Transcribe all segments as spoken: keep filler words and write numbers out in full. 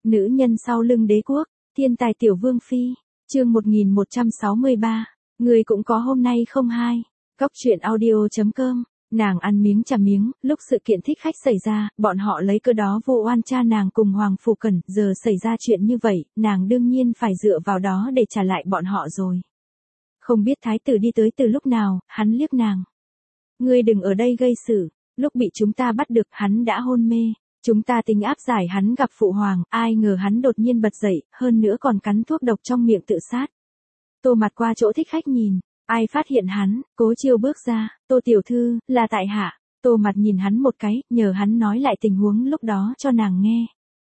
Nữ nhân sau lưng đế quốc, thiên tài tiểu vương phi, chương một nghìn một trăm sáu mươi ba, người cũng có hôm nay không hai, góc truyện audio.com, nàng ăn miếng trả miếng, lúc sự kiện thích khách xảy ra, bọn họ lấy cơ đó vu oan cha nàng cùng Hoàng Phủ Cẩn, giờ xảy ra chuyện như vậy, nàng đương nhiên phải dựa vào đó để trả lại bọn họ rồi. Không biết thái tử đi tới từ lúc nào, hắn liếc nàng. Ngươi đừng ở đây gây sự, lúc bị chúng ta bắt được, hắn đã hôn mê. Chúng ta tính áp giải hắn gặp phụ hoàng, ai ngờ hắn đột nhiên bật dậy, hơn nữa còn cắn thuốc độc trong miệng tự sát. Tô Mặt qua chỗ thích khách nhìn, ai phát hiện hắn, Cố Chiêu bước ra, Tô tiểu thư, là tại hạ. Tô Mặt nhìn hắn một cái, nhờ hắn nói lại tình huống lúc đó cho nàng nghe.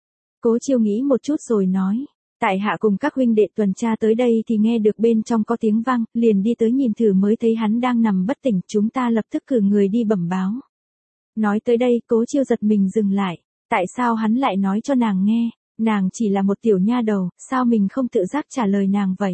Cố Chiêu nghĩ một chút rồi nói, tại hạ cùng các huynh đệ tuần tra tới đây thì nghe được bên trong có tiếng vang, liền đi tới nhìn thử mới thấy hắn đang nằm bất tỉnh, chúng ta lập tức cử người đi bẩm báo. Nói tới đây, Cố Chiêu giật mình dừng lại. Tại sao hắn lại nói cho nàng nghe, nàng chỉ là một tiểu nha đầu, sao mình không tự giác trả lời nàng vậy?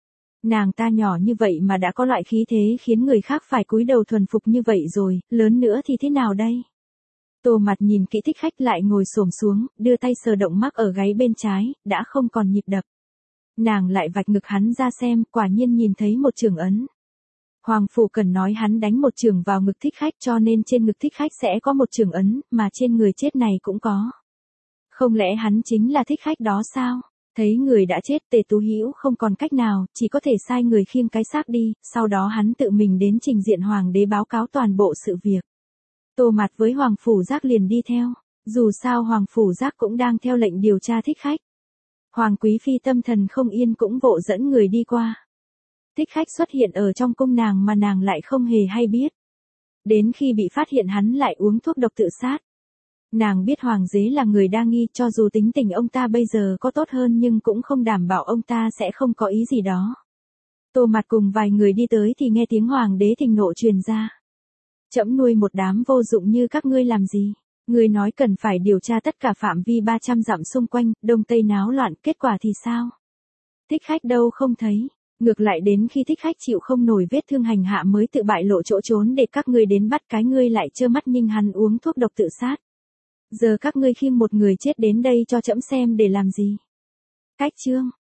Nàng ta nhỏ như vậy mà đã có loại khí thế khiến người khác phải cúi đầu thuần phục như vậy rồi, lớn nữa thì thế nào đây? Tô Mặt nhìn kỹ thích khách lại ngồi xổm xuống, đưa tay sờ động mắc ở gáy bên trái, đã không còn nhịp đập. Nàng lại vạch ngực hắn ra xem, quả nhiên nhìn thấy một trường ấn. Hoàng Phủ Cẩn nói hắn đánh một trường vào ngực thích khách cho nên trên ngực thích khách sẽ có một trường ấn, mà trên người chết này cũng có. Không lẽ hắn chính là thích khách đó sao? Thấy người đã chết, Tề Tú Hữu không còn cách nào, chỉ có thể sai người khiêng cái xác đi, sau đó hắn tự mình đến trình diện hoàng đế báo cáo toàn bộ sự việc. Tô Mặt với Hoàng Phủ Giác liền đi theo, dù sao Hoàng Phủ Giác cũng đang theo lệnh điều tra thích khách. Hoàng Quý Phi tâm thần không yên cũng vội dẫn người đi qua. Thích khách xuất hiện ở trong cung nàng mà nàng lại không hề hay biết. Đến khi bị phát hiện hắn lại uống thuốc độc tự sát. Nàng biết hoàng đế là người đa nghi, cho dù tính tình ông ta bây giờ có tốt hơn nhưng cũng không đảm bảo ông ta sẽ không có ý gì đó. Tô Mặt cùng vài người đi tới thì nghe tiếng hoàng đế thịnh nộ truyền ra. Trẫm nuôi một đám vô dụng như các ngươi làm gì? Ngươi nói cần phải điều tra tất cả phạm vi ba trăm dặm xung quanh, đông tây náo loạn, kết quả thì sao? Thích khách đâu không thấy. Ngược lại đến khi thích khách chịu không nổi vết thương hành hạ mới tự bại lộ chỗ trốn để các ngươi đến bắt, cái ngươi lại trơ mắt nhìn hắn uống thuốc độc tự sát. Giờ các ngươi khiêng một người chết đến đây cho trẫm xem để làm gì? Cách chương,